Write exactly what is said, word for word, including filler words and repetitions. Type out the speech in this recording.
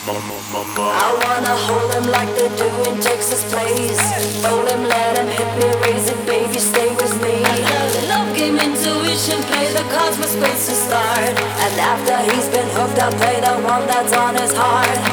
I wanna hold him like they do in Texas Plays. Hold him, let him hit me, raise it, baby, stay with me. Love game, intuition, play the cards with space to start. And after he's been hooked, I'll play the one that's on his heart.